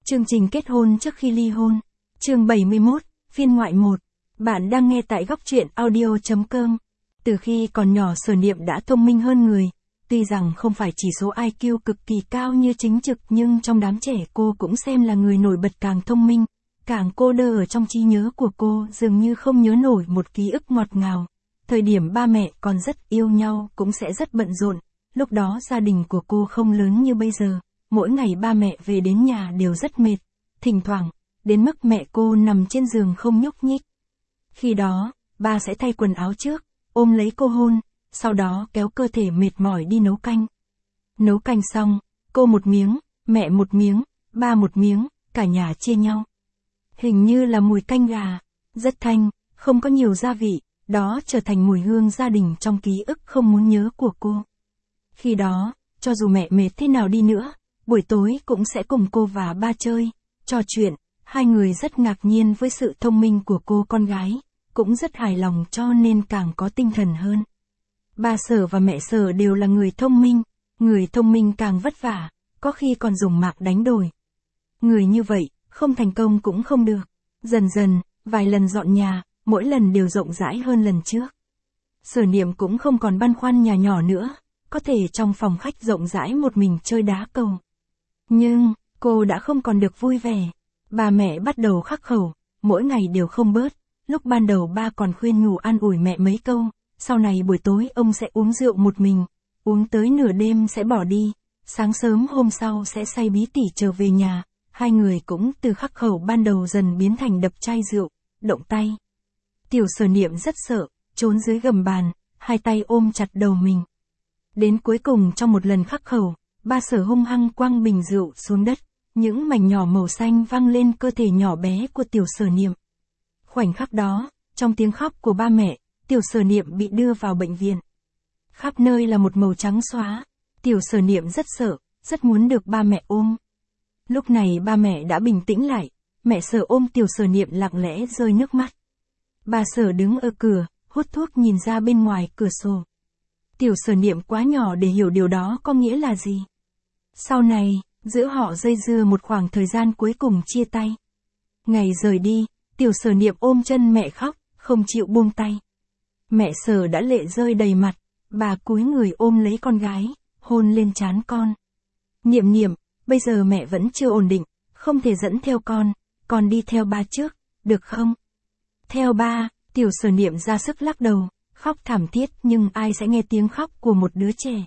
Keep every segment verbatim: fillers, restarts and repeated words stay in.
Chương trình kết hôn trước khi ly hôn. Chương bảy mươi mốt, phiên ngoại một. Bạn đang nghe tại góc truyện audio chấm com. Từ khi còn nhỏ Sở Niệm đã thông minh hơn người. Tuy rằng không phải chỉ số i kiu cực kỳ cao như Chính Trực, nhưng trong đám trẻ cô cũng xem là người nổi bật, càng thông minh, càng cô đơ. Ở trong trí nhớ của cô dường như không nhớ nổi một ký ức ngọt ngào. Thời điểm ba mẹ còn rất yêu nhau cũng sẽ rất bận rộn. Lúc đó gia đình của cô không lớn như bây giờ. Mỗi ngày ba mẹ về đến nhà đều rất mệt, thỉnh thoảng, đến mức mẹ cô nằm trên giường không nhúc nhích. Khi đó, ba sẽ thay quần áo trước, ôm lấy cô hôn, sau đó kéo cơ thể mệt mỏi đi nấu canh. Nấu canh xong, cô một miếng, mẹ một miếng, ba một miếng, cả nhà chia nhau. Hình như là mùi canh gà, rất thanh, không có nhiều gia vị, đó trở thành mùi hương gia đình trong ký ức không muốn nhớ của cô. Khi đó, cho dù mẹ mệt thế nào đi nữa, buổi tối cũng sẽ cùng cô và ba chơi, trò chuyện, hai người rất ngạc nhiên với sự thông minh của cô con gái, cũng rất hài lòng cho nên càng có tinh thần hơn. Ba Sở và mẹ Sở đều là người thông minh, người thông minh càng vất vả, có khi còn dùng mạng đánh đổi. Người như vậy, không thành công cũng không được. Dần dần, vài lần dọn nhà, mỗi lần đều rộng rãi hơn lần trước. Sở Niệm cũng không còn băn khoăn nhà nhỏ nữa, có thể trong phòng khách rộng rãi một mình chơi đá cầu. Nhưng, cô đã không còn được vui vẻ. Bà mẹ bắt đầu khắc khẩu, mỗi ngày đều không bớt. Lúc ban đầu ba còn khuyên nhủ an ủi mẹ mấy câu, sau này buổi tối ông sẽ uống rượu một mình, uống tới nửa đêm sẽ bỏ đi, sáng sớm hôm sau sẽ say bí tỉ trở về nhà. Hai người cũng từ khắc khẩu ban đầu dần biến thành đập chai rượu, động tay. Tiểu Sở Niệm rất sợ, trốn dưới gầm bàn, hai tay ôm chặt đầu mình. Đến cuối cùng trong một lần khắc khẩu, ba Sở hung hăng quăng bình rượu xuống đất, những mảnh nhỏ màu xanh văng lên cơ thể nhỏ bé của Tiểu Sở Niệm. Khoảnh khắc đó, trong tiếng khóc của ba mẹ, Tiểu Sở Niệm bị đưa vào bệnh viện. Khắp nơi là một màu trắng xóa, Tiểu Sở Niệm rất sợ, rất muốn được ba mẹ ôm. Lúc này ba mẹ đã bình tĩnh lại, mẹ Sở ôm Tiểu Sở Niệm lặng lẽ rơi nước mắt. Bà Sở đứng ở cửa, hút thuốc nhìn ra bên ngoài cửa sổ. Tiểu Sở Niệm quá nhỏ để hiểu điều đó có nghĩa là gì. Sau này, giữa họ dây dưa một khoảng thời gian cuối cùng chia tay. Ngày rời đi, Tiểu Sở Niệm ôm chân mẹ khóc, không chịu buông tay. Mẹ Sở đã lệ rơi đầy mặt, bà cúi người ôm lấy con gái, hôn lên trán con. Niệm Niệm, bây giờ mẹ vẫn chưa ổn định, không thể dẫn theo con, con đi theo ba trước, được không? Theo ba, Tiểu Sở Niệm ra sức lắc đầu, khóc thảm thiết, nhưng ai sẽ nghe tiếng khóc của một đứa trẻ.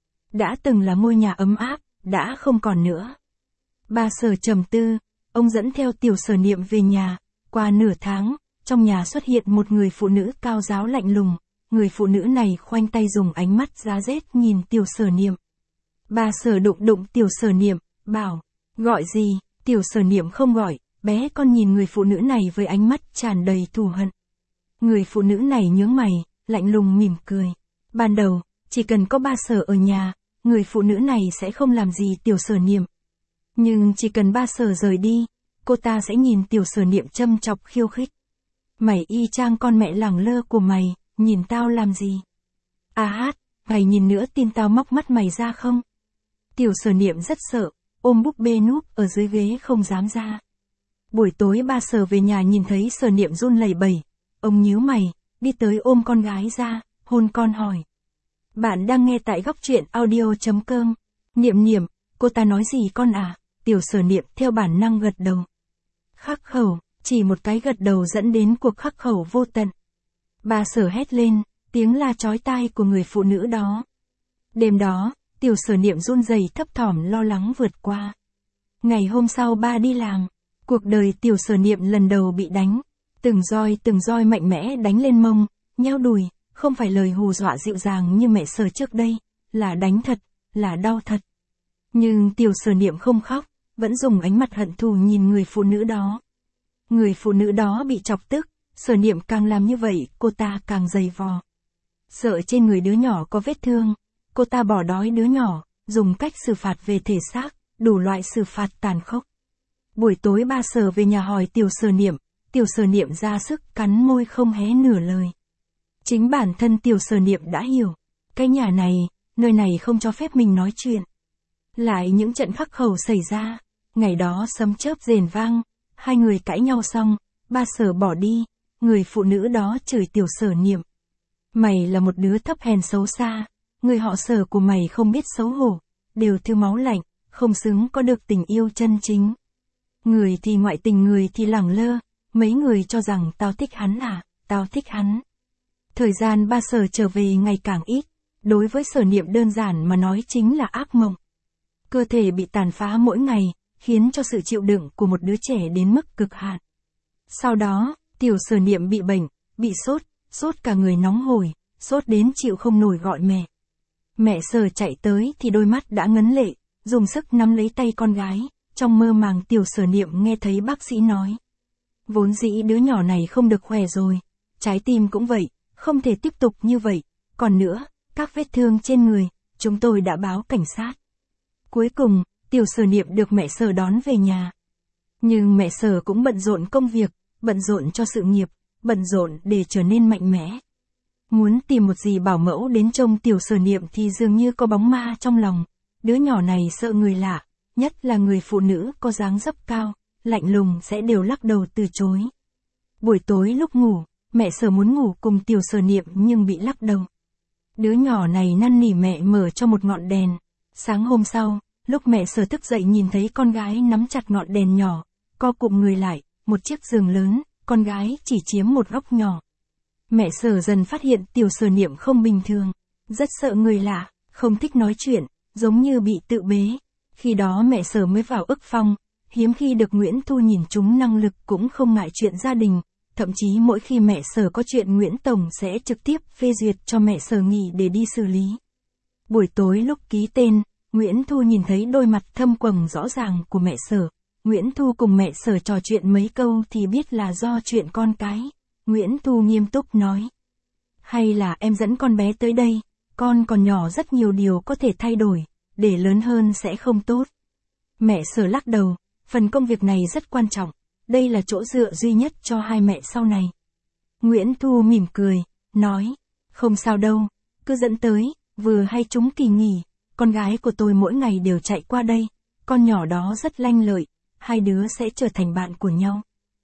Đã từng là ngôi nhà ấm áp, đã không còn nữa. Ba Sở trầm tư, ông dẫn theo Tiểu Sở Niệm về nhà. Qua nửa tháng, trong nhà xuất hiện một người phụ nữ cao ráo lạnh lùng. Người phụ nữ này khoanh tay dùng ánh mắt giá rét nhìn Tiểu Sở Niệm. Ba Sở đụng đụng Tiểu Sở Niệm, bảo, gọi gì? Tiểu Sở Niệm không gọi, bé con nhìn người phụ nữ này với ánh mắt tràn đầy thù hận. Người phụ nữ này nhướng mày, lạnh lùng mỉm cười. Ban đầu, chỉ cần có ba Sở ở nhà, người phụ nữ này sẽ không làm gì Tiểu Sở Niệm. Nhưng chỉ cần ba Sở rời đi, cô ta sẽ nhìn Tiểu Sở Niệm châm chọc khiêu khích. Mày y chang con mẹ lẳng lơ của mày, nhìn tao làm gì? À hát, mày nhìn nữa tin tao móc mắt mày ra không? Tiểu Sở Niệm rất sợ, ôm búp bê núp ở dưới ghế không dám ra. Buổi tối ba Sở về nhà nhìn thấy Sở Niệm run lẩy bẩy, ông nhíu mày, đi tới ôm con gái ra, hôn con hỏi. Bạn đang nghe tại góc truyện audio chấm com. Niệm Niệm, cô ta nói gì con à? Tiểu Sở Niệm theo bản năng gật đầu. Khắc khẩu, chỉ một cái gật đầu dẫn đến cuộc khắc khẩu vô tận. Ba Sở hét lên, tiếng la chói tai của người phụ nữ đó. Đêm đó, Tiểu Sở Niệm run rẩy thấp thỏm lo lắng vượt qua. Ngày hôm sau ba đi làm, cuộc đời Tiểu Sở Niệm lần đầu bị đánh. Từng roi từng roi mạnh mẽ đánh lên mông, nheo đùi, không phải lời hù dọa dịu dàng như mẹ Sở trước đây, là đánh thật, là đau thật. Nhưng Tiểu Sở Niệm không khóc, vẫn dùng ánh mặt hận thù nhìn người phụ nữ đó. Người phụ nữ đó bị chọc tức, Sở Niệm càng làm như vậy, cô ta càng giày vò. Sợ trên người đứa nhỏ có vết thương, cô ta bỏ đói đứa nhỏ, dùng cách xử phạt về thể xác, đủ loại xử phạt tàn khốc. Buổi tối ba Sở về nhà hỏi Tiểu Sở Niệm, Tiểu Sở Niệm ra sức cắn môi không hé nửa lời. Chính bản thân Tiểu Sở Niệm đã hiểu, cái nhà này, nơi này không cho phép mình nói chuyện. Lại những trận khắc khẩu xảy ra, Ngày đó sấm chớp rền vang, hai người cãi nhau xong, ba Sở bỏ đi, người phụ nữ đó chửi Tiểu Sở Niệm. Mày là một đứa thấp hèn xấu xa, người họ Sở của mày không biết xấu hổ, đều thiếu máu lạnh, không xứng có được tình yêu chân chính. Người thì ngoại tình, người thì lẳng lơ, mấy người cho rằng tao thích hắn à, tao thích hắn. Thời gian ba Sở trở về ngày càng ít, đối với Sở Niệm đơn giản mà nói chính là ác mộng. Cơ thể bị tàn phá mỗi ngày, khiến cho sự chịu đựng của một đứa trẻ đến mức cực hạn. Sau đó, Tiểu Sở Niệm bị bệnh, bị sốt, sốt cả người nóng hổi, sốt đến chịu không nổi gọi mẹ. Mẹ Sở chạy tới thì đôi mắt đã ngấn lệ, dùng sức nắm lấy tay con gái, trong mơ màng Tiểu Sở Niệm nghe thấy bác sĩ nói. Vốn dĩ đứa nhỏ này không được khỏe rồi, trái tim cũng vậy, không thể tiếp tục như vậy, còn nữa, các vết thương trên người, chúng tôi đã báo cảnh sát. Cuối cùng, Tiểu Sở Niệm được mẹ Sở đón về nhà. Nhưng mẹ Sở cũng bận rộn công việc, bận rộn cho sự nghiệp, bận rộn để trở nên mạnh mẽ. Muốn tìm một dì bảo mẫu đến trông Tiểu Sở Niệm thì dường như có bóng ma trong lòng. Đứa nhỏ này sợ người lạ, nhất là người phụ nữ có dáng dấp cao, lạnh lùng sẽ đều lắc đầu từ chối. Buổi tối lúc ngủ, mẹ Sở muốn ngủ cùng Tiểu Sở Niệm nhưng bị lắc đầu. Đứa nhỏ này năn nỉ mẹ mở cho một ngọn đèn. Sáng hôm sau, lúc mẹ Sở thức dậy nhìn thấy con gái nắm chặt ngọn đèn nhỏ, co cụm người lại, một chiếc giường lớn, con gái chỉ chiếm một góc nhỏ. Mẹ Sở dần phát hiện Tiểu Sở Niệm không bình thường, rất sợ người lạ, không thích nói chuyện, giống như bị tự bế. Khi đó mẹ Sở mới vào ức phong, hiếm khi được Nguyễn Thu nhìn trúng năng lực cũng không ngại chuyện gia đình, thậm chí mỗi khi mẹ Sở có chuyện Nguyễn Tổng sẽ trực tiếp phê duyệt cho mẹ Sở nghỉ để đi xử lý. Buổi tối lúc ký tên, Nguyễn Thu nhìn thấy đôi mặt thâm quầng rõ ràng của mẹ Sở. Nguyễn Thu cùng mẹ Sở trò chuyện mấy câu thì biết là do chuyện con cái. Nguyễn Thu nghiêm túc nói. Hay là em dẫn con bé tới đây, con còn nhỏ rất nhiều điều có thể thay đổi, để lớn hơn sẽ không tốt. Mẹ Sở lắc đầu, phần công việc này rất quan trọng, đây là chỗ dựa duy nhất cho hai mẹ sau này. Nguyễn Thu mỉm cười, nói, không sao đâu, cứ dẫn tới, vừa hay chúng kỳ nghỉ, con gái của tôi mỗi ngày đều chạy qua đây, con nhỏ đó rất lanh lợi, hai đứa sẽ trở thành bạn của nhau.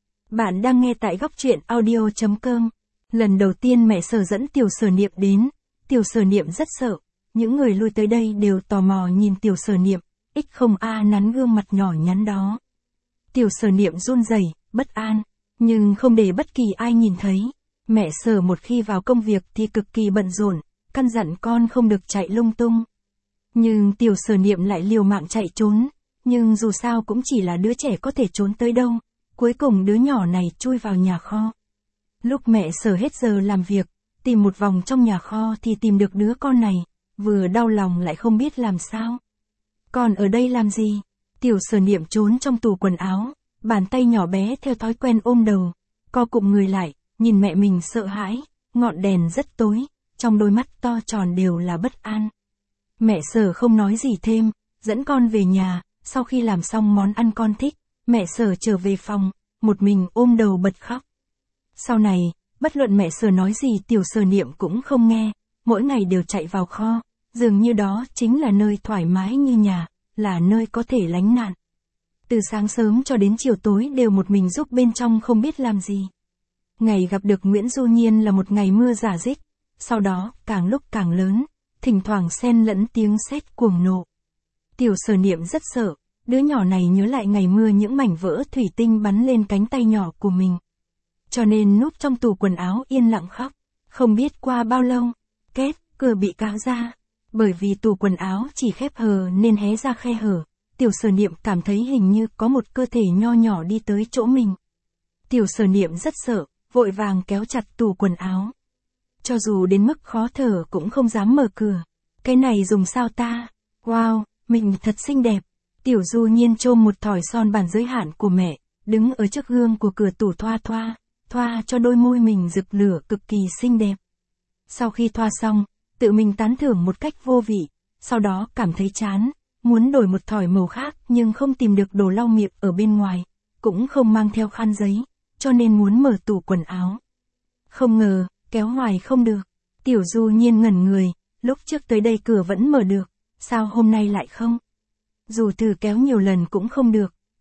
Bạn đang nghe tại góc truyện audio chấm com. Lần đầu tiên mẹ Sở dẫn Tiểu Sở Niệm đến, Tiểu Sở Niệm rất sợ, những người lui tới đây đều tò mò nhìn Tiểu Sở Niệm, ít không a nắn gương mặt nhỏ nhắn đó. Tiểu Sở Niệm run rẩy, bất an, nhưng không để bất kỳ ai nhìn thấy. Mẹ Sở một khi vào công việc thì cực kỳ bận rộn, căn dặn con không được chạy lung tung. Nhưng Tiểu Sở Niệm lại liều mạng chạy trốn, nhưng dù sao cũng chỉ là đứa trẻ có thể trốn tới đâu, cuối cùng đứa nhỏ này chui vào nhà kho. Lúc mẹ Sở hết giờ làm việc, tìm một vòng trong nhà kho thì tìm được đứa con này, vừa đau lòng lại không biết làm sao. Con ở đây làm gì? Tiểu Sở Niệm trốn trong tủ quần áo, bàn tay nhỏ bé theo thói quen ôm đầu, co cụm người lại, nhìn mẹ mình sợ hãi, ngọn đèn rất tối, trong đôi mắt to tròn đều là bất an. Mẹ Sở không nói gì thêm, dẫn con về nhà, sau khi làm xong món ăn con thích, mẹ Sở trở về phòng, một mình ôm đầu bật khóc. Sau này, bất luận mẹ Sở nói gì Tiểu Sở Niệm cũng không nghe, mỗi ngày đều chạy vào kho, dường như đó chính là nơi thoải mái như nhà, là nơi có thể lánh nạn. Từ sáng sớm cho đến chiều tối đều một mình giúp bên trong không biết làm gì. Ngày gặp được Nguyễn Du Nhiên là một ngày mưa rả rích, sau đó càng lúc càng lớn, thỉnh thoảng xen lẫn tiếng sét cuồng nộ. Tiểu Sở Niệm rất sợ, đứa nhỏ này nhớ lại ngày mưa những mảnh vỡ thủy tinh bắn lên cánh tay nhỏ của mình. Cho nên núp trong tủ quần áo yên lặng khóc, không biết qua bao lâu, két, cửa bị kéo ra. Bởi vì tủ quần áo chỉ khép hờ nên hé ra khe hở, Tiểu Sở Niệm cảm thấy hình như có một cơ thể nho nhỏ đi tới chỗ mình. Tiểu Sở Niệm rất sợ, vội vàng kéo chặt tủ quần áo. Cho dù đến mức khó thở cũng không dám mở cửa. Cái này dùng sao ta? Wow, mình thật xinh đẹp. Tiểu Du Nhiên chôm một thỏi son bản giới hạn của mẹ, đứng ở trước gương của cửa tủ thoa thoa, thoa cho đôi môi mình rực lửa cực kỳ xinh đẹp. Sau khi thoa xong, tự mình tán thưởng một cách vô vị, sau đó cảm thấy chán, muốn đổi một thỏi màu khác nhưng không tìm được đồ lau miệng ở bên ngoài, cũng không mang theo khăn giấy, cho nên muốn mở tủ quần áo. Không ngờ, kéo hoài không được. Tiểu Du Nhiên ngẩn người, lúc trước tới đây cửa vẫn mở được, sao hôm nay lại không? Dù thử kéo nhiều lần cũng không được,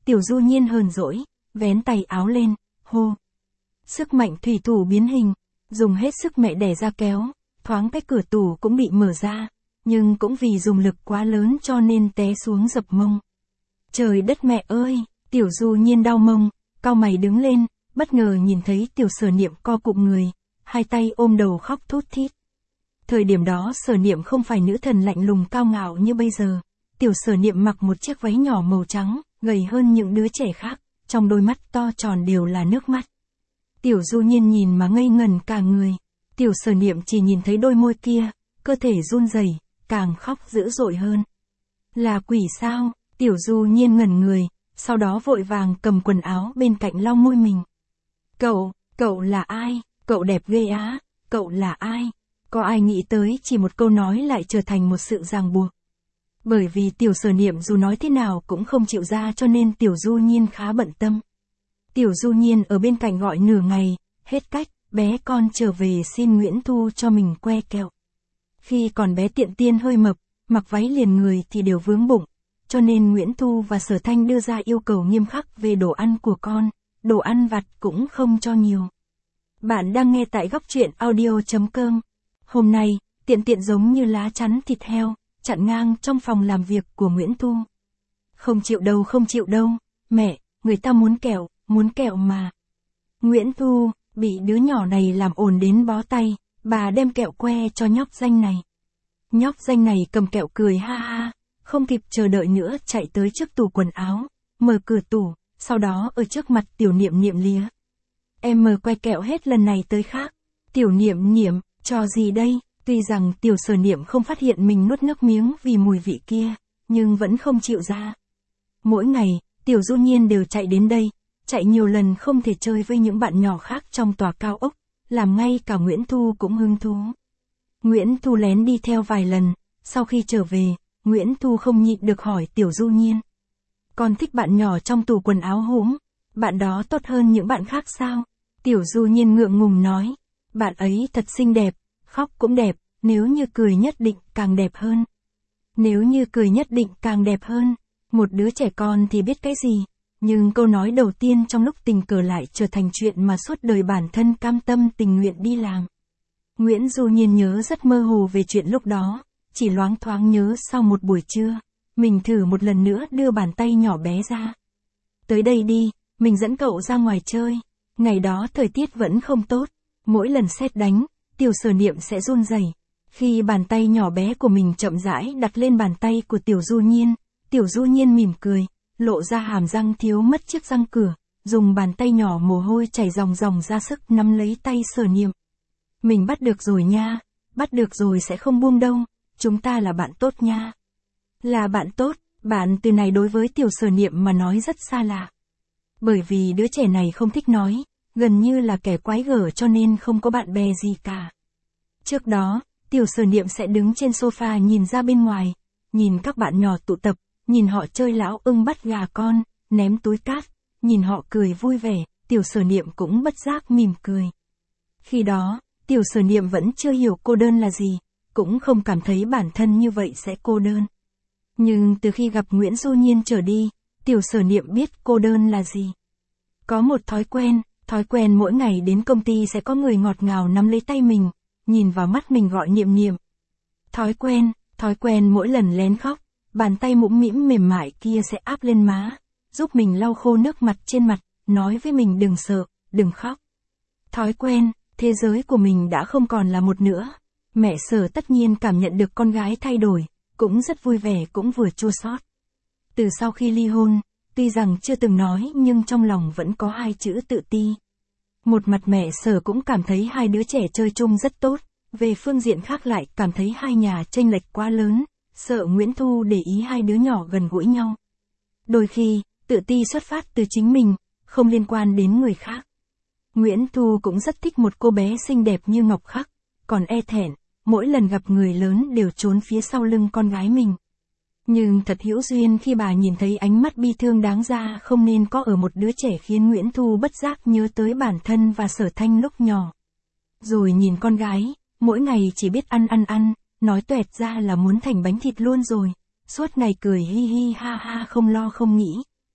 Tiểu Du Nhiên hờn dỗi, vén tay áo lên, hô. Sức mạnh thủy thủ biến hình, dùng hết sức mẹ đẻ ra kéo, thoáng cái cửa tủ cũng bị mở ra, nhưng cũng vì dùng lực quá lớn cho nên té xuống dập mông. Trời đất mẹ ơi, Tiểu Du Nhiên đau mông, cau mày đứng lên, bất ngờ nhìn thấy Tiểu Sở Niệm co cụm người, hai tay ôm đầu khóc thút thít. Thời điểm đó Sở Niệm không phải nữ thần lạnh lùng cao ngạo như bây giờ. Tiểu Sở Niệm mặc một chiếc váy nhỏ màu trắng, gầy hơn những đứa trẻ khác, trong đôi mắt to tròn đều là nước mắt. Tiểu Du Nhiên nhìn mà ngây ngẩn cả người. Tiểu Sở Niệm chỉ nhìn thấy đôi môi kia, cơ thể run rẩy, càng khóc dữ dội hơn. Là quỷ sao? Tiểu Du Nhiên ngẩn người, sau đó vội vàng cầm quần áo bên cạnh lau môi mình. Cậu, cậu là ai? Cậu đẹp ghê á, cậu là ai? Có ai nghĩ tới chỉ một câu nói lại trở thành một sự ràng buộc. Bởi vì Tiểu Sở Niệm dù nói thế nào cũng không chịu ra cho nên Tiểu Du Nhiên khá bận tâm. Tiểu Du Nhiên ở bên cạnh gọi nửa ngày, hết cách, bé con trở về xin Nguyễn Thu cho mình que kẹo. Khi còn bé Tiện Tiên hơi mập, mặc váy liền người thì đều vướng bụng, cho nên Nguyễn Thu và Sở Thanh đưa ra yêu cầu nghiêm khắc về đồ ăn của con, đồ ăn vặt cũng không cho nhiều. Bạn đang nghe tại góc truyện audio chấm com. Hôm nay, Tiện Tiện giống như lá chắn thịt heo, chặn ngang trong phòng làm việc của Nguyễn Thu. Không chịu đâu không chịu đâu, mẹ, người ta muốn kẹo, muốn kẹo mà. Nguyễn Thu, bị đứa nhỏ này làm ồn đến bó tay, bà đem kẹo que cho nhóc danh này. Nhóc danh này cầm kẹo cười ha ha, không kịp chờ đợi nữa chạy tới trước tủ quần áo, mở cửa tủ, sau đó ở trước mặt Tiểu Niệm Niệm lía. Em mở que kẹo hết lần này tới khác. Tiểu Niệm Niệm, trò gì đây? Tuy rằng Tiểu Sở Niệm không phát hiện mình nuốt nước miếng vì mùi vị kia, nhưng vẫn không chịu ra. Mỗi ngày, Tiểu Du Nhiên đều chạy đến đây, chạy nhiều lần không thể chơi với những bạn nhỏ khác trong tòa cao ốc, làm ngay cả Nguyễn Thu cũng hứng thú. Nguyễn Thu lén đi theo vài lần, sau khi trở về, Nguyễn Thu không nhịn được hỏi Tiểu Du Nhiên. Con thích bạn nhỏ trong tủ quần áo húm, bạn đó tốt hơn những bạn khác sao? Tiểu Du Nhiên ngượng ngùng nói, bạn ấy thật xinh đẹp, khóc cũng đẹp, nếu như cười nhất định càng đẹp hơn. Nếu như cười nhất định càng đẹp hơn, một đứa trẻ con thì biết cái gì, nhưng câu nói đầu tiên trong lúc tình cờ lại trở thành chuyện mà suốt đời bản thân cam tâm tình nguyện đi làm. Nguyễn Du Nhiên nhớ rất mơ hồ về chuyện lúc đó, chỉ loáng thoáng nhớ sau một buổi trưa, mình thử một lần nữa đưa bàn tay nhỏ bé ra. Tới đây đi, mình dẫn cậu ra ngoài chơi. Ngày đó thời tiết vẫn không tốt, mỗi lần sét đánh, Tiểu Sở Niệm sẽ run rẩy. Khi bàn tay nhỏ bé của mình chậm rãi đặt lên bàn tay của Tiểu Du Nhiên, Tiểu Du Nhiên mỉm cười, lộ ra hàm răng thiếu mất chiếc răng cửa, dùng bàn tay nhỏ mồ hôi chảy ròng ròng ra sức nắm lấy tay Sở Niệm. Mình bắt được rồi nha, bắt được rồi sẽ không buông đâu, chúng ta là bạn tốt nha. Là bạn tốt, bạn từ này đối với Tiểu Sở Niệm mà nói rất xa lạ. Bởi vì đứa trẻ này không thích nói, gần như là kẻ quái gở cho nên không có bạn bè gì cả. Trước đó, Tiểu Sở Niệm sẽ đứng trên sofa nhìn ra bên ngoài, nhìn các bạn nhỏ tụ tập, nhìn họ chơi lão ưng bắt gà con, ném túi cát, nhìn họ cười vui vẻ, Tiểu Sở Niệm cũng bất giác mỉm cười. Khi đó, Tiểu Sở Niệm vẫn chưa hiểu cô đơn là gì, cũng không cảm thấy bản thân như vậy sẽ cô đơn. Nhưng từ khi gặp Nguyễn Du Nhiên trở đi, Tiểu Sở Niệm biết cô đơn là gì. Có một thói quen, thói quen mỗi ngày đến công ty sẽ có người ngọt ngào nắm lấy tay mình, nhìn vào mắt mình gọi Niệm Niệm. Thói quen, thói quen mỗi lần lén khóc, bàn tay mũm mĩm mềm mại kia sẽ áp lên má, giúp mình lau khô nước mặt trên mặt, nói với mình đừng sợ, đừng khóc. Thói quen, thế giới của mình đã không còn là một nữa. Mẹ Sở tất nhiên cảm nhận được con gái thay đổi, cũng rất vui vẻ cũng vừa chua xót. Từ sau khi ly hôn, tuy rằng chưa từng nói nhưng trong lòng vẫn có hai chữ tự ti. Một mặt mẹ Sở cũng cảm thấy hai đứa trẻ chơi chung rất tốt, về phương diện khác lại cảm thấy hai nhà chênh lệch quá lớn, sợ Nguyễn Thu để ý hai đứa nhỏ gần gũi nhau. Đôi khi, tự ti xuất phát từ chính mình, không liên quan đến người khác. Nguyễn Thu cũng rất thích một cô bé xinh đẹp như Ngọc Khắc, còn e thẹn, mỗi lần gặp người lớn đều trốn phía sau lưng con gái mình. Nhưng thật hữu duyên khi bà nhìn thấy ánh mắt bi thương đáng ra không nên có ở một đứa trẻ khiến Nguyễn Thu bất giác nhớ tới bản thân và Sở Thanh lúc nhỏ. Rồi nhìn con gái, mỗi ngày chỉ biết ăn ăn ăn, nói toẹt ra là muốn thành bánh thịt luôn rồi, suốt ngày cười hi hi ha ha không lo không nghĩ.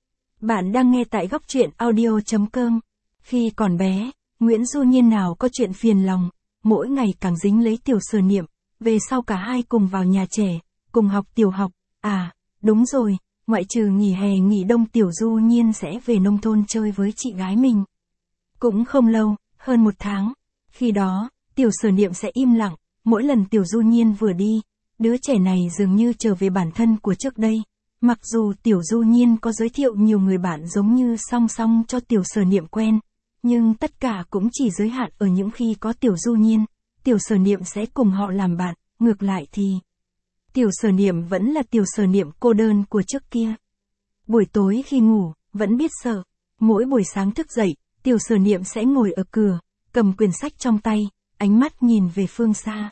Bạn đang nghe tại góc truyện audio.com. Khi còn bé, Nguyễn Du Nhiên nào có chuyện phiền lòng, mỗi ngày càng dính lấy Tiểu Sở Niệm, về sau cả hai cùng vào nhà trẻ, cùng học tiểu học. À, đúng rồi, ngoại trừ nghỉ hè nghỉ đông Tiểu Du Nhiên sẽ về nông thôn chơi với chị gái mình. Cũng không lâu, hơn một tháng. Khi đó, Tiểu Sở Niệm sẽ im lặng, mỗi lần Tiểu Du Nhiên vừa đi, đứa trẻ này dường như trở về bản thân của trước đây. Mặc dù Tiểu Du Nhiên có giới thiệu nhiều người bạn giống như song song cho Tiểu Sở Niệm quen, nhưng tất cả cũng chỉ giới hạn ở những khi có Tiểu Du Nhiên, Tiểu Sở Niệm sẽ cùng họ làm bạn, ngược lại thì Tiểu Sở Niệm vẫn là Tiểu Sở Niệm cô đơn của trước kia. Buổi tối khi ngủ, vẫn biết sợ, mỗi buổi sáng thức dậy, Tiểu Sở Niệm sẽ ngồi ở cửa, cầm quyển sách trong tay, ánh mắt nhìn về phương xa.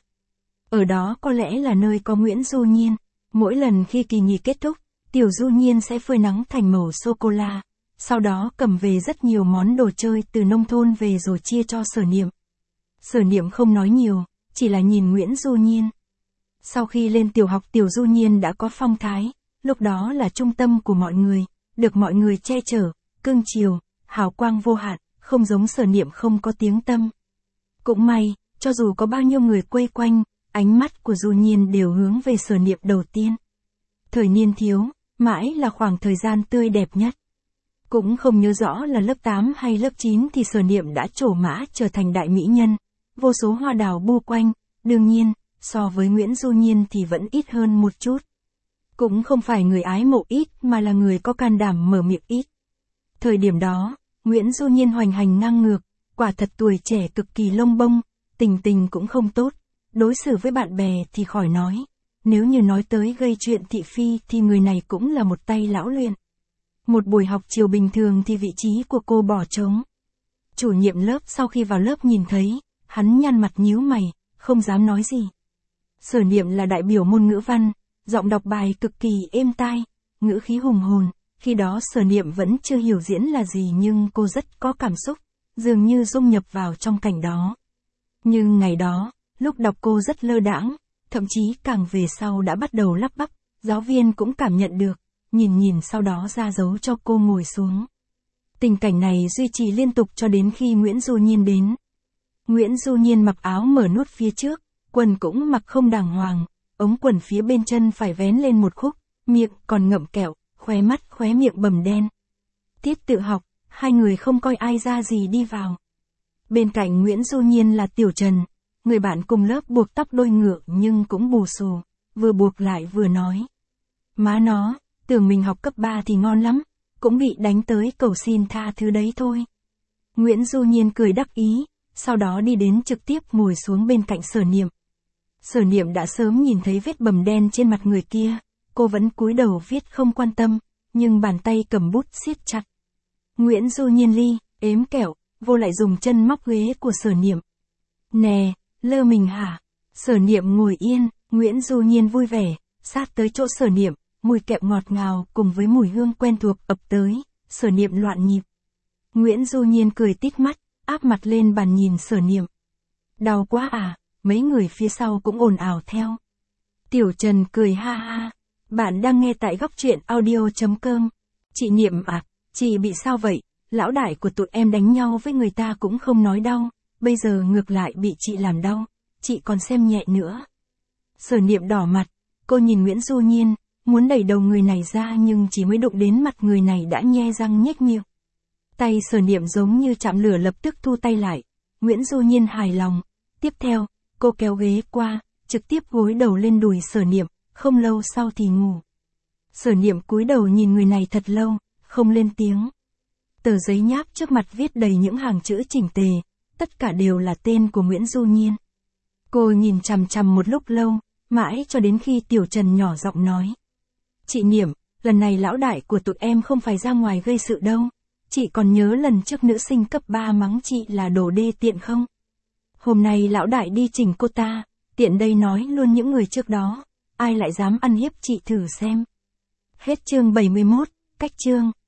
Ở đó có lẽ là nơi có Nguyễn Du Nhiên. Mỗi lần khi kỳ nghỉ kết thúc, Tiểu Du Nhiên sẽ phơi nắng thành màu sô-cô-la, sau đó cầm về rất nhiều món đồ chơi từ nông thôn về rồi chia cho Sở Niệm. Sở Niệm không nói nhiều, chỉ là nhìn Nguyễn Du Nhiên. Sau khi lên tiểu học Tiểu Du Nhiên đã có phong thái, lúc đó là trung tâm của mọi người, được mọi người che chở, cưng chiều, hào quang vô hạn, không giống Sở Niệm không có tiếng tăm. Cũng may, cho dù có bao nhiêu người quây quanh, ánh mắt của Du Nhiên đều hướng về Sở Niệm đầu tiên. Thời niên thiếu, mãi là khoảng thời gian tươi đẹp nhất. Cũng không nhớ rõ là lớp tám hay lớp chín thì Sở Niệm đã trổ mã trở thành đại mỹ nhân, vô số hoa đào bu quanh, đương nhiên, so với Nguyễn Du Nhiên thì vẫn ít hơn một chút. Cũng không phải người ái mộ ít mà là người có can đảm mở miệng ít. Thời điểm đó, Nguyễn Du Nhiên hoành hành ngang ngược, quả thật tuổi trẻ cực kỳ lông bông, tình tình cũng không tốt, đối xử với bạn bè thì khỏi nói. Nếu như nói tới gây chuyện thị phi thì người này cũng là một tay lão luyện. Một buổi học chiều bình thường thì vị trí của cô bỏ trống. Chủ nhiệm lớp sau khi vào lớp nhìn thấy, hắn nhăn mặt nhíu mày, không dám nói gì. Sở Niệm là đại biểu môn ngữ văn, giọng đọc bài cực kỳ êm tai, ngữ khí hùng hồn. Khi đó Sở Niệm vẫn chưa hiểu diễn là gì nhưng cô rất có cảm xúc, dường như dung nhập vào trong cảnh đó. Nhưng ngày đó, lúc đọc cô rất lơ đãng, thậm chí càng về sau đã bắt đầu lắp bắp, giáo viên cũng cảm nhận được, nhìn nhìn sau đó ra dấu cho cô ngồi xuống. Tình cảnh này duy trì liên tục cho đến khi Nguyễn Du Nhiên đến. Nguyễn Du Nhiên mặc áo mở nút phía trước, quần cũng mặc không đàng hoàng, ống quần phía bên chân phải vén lên một khúc, miệng còn ngậm kẹo, khóe mắt khóe miệng bầm đen. Tiết tự học, hai người không coi ai ra gì đi vào. Bên cạnh Nguyễn Du Nhiên là Tiểu Trần, người bạn cùng lớp buộc tóc đôi ngựa nhưng cũng bù xù, vừa buộc lại vừa nói. Má nó, tưởng mình học cấp ba thì ngon lắm, cũng bị đánh tới cầu xin tha thứ đấy thôi. Nguyễn Du Nhiên cười đắc ý, sau đó đi đến trực tiếp ngồi xuống bên cạnh Sở Niệm. Sở Niệm đã sớm nhìn thấy vết bầm đen trên mặt người kia, cô vẫn cúi đầu viết không quan tâm, nhưng bàn tay cầm bút siết chặt. Nguyễn Du Nhiên ly, ếm kẹo, vô lại dùng chân móc ghế của Sở Niệm. Nè, lơ mình hả? Sở Niệm ngồi yên, Nguyễn Du Nhiên vui vẻ, sát tới chỗ Sở Niệm, mùi kẹo ngọt ngào cùng với mùi hương quen thuộc ập tới, Sở Niệm loạn nhịp. Nguyễn Du Nhiên cười tít mắt, áp mặt lên bàn nhìn Sở Niệm. Đau quá à, mấy người phía sau cũng ồn ào theo. Tiểu Trần cười ha ha, bạn đang nghe tại góc truyện audio.com. Chị Niệm à, chị bị sao vậy? Lão đại của tụi em đánh nhau với người ta cũng không nói đau, bây giờ ngược lại bị chị làm đau, chị còn xem nhẹ nữa. Sở Niệm đỏ mặt, cô nhìn Nguyễn Du Nhiên, muốn đẩy đầu người này ra nhưng chỉ mới đụng đến mặt người này đã nhe răng nhếch miệng. Tay Sở Niệm giống như chạm lửa lập tức thu tay lại, Nguyễn Du Nhiên hài lòng. Tiếp theo, cô kéo ghế qua, trực tiếp gối đầu lên đùi Sở Niệm, không lâu sau thì ngủ. Sở Niệm cúi đầu nhìn người này thật lâu, không lên tiếng. Tờ giấy nháp trước mặt viết đầy những hàng chữ chỉnh tề, tất cả đều là tên của Nguyễn Du Nhiên. Cô nhìn chằm chằm một lúc lâu, mãi cho đến khi Tiểu Trần nhỏ giọng nói. Chị Niệm, lần này lão đại của tụi em không phải ra ngoài gây sự đâu. Chị còn nhớ lần trước nữ sinh cấp ba mắng chị là đồ đê tiện không? Hôm nay lão đại đi chỉnh cô ta, tiện đây nói luôn những người trước đó, ai lại dám ăn hiếp chị thử xem. Hết chương bảy mươi mốt, cách chương.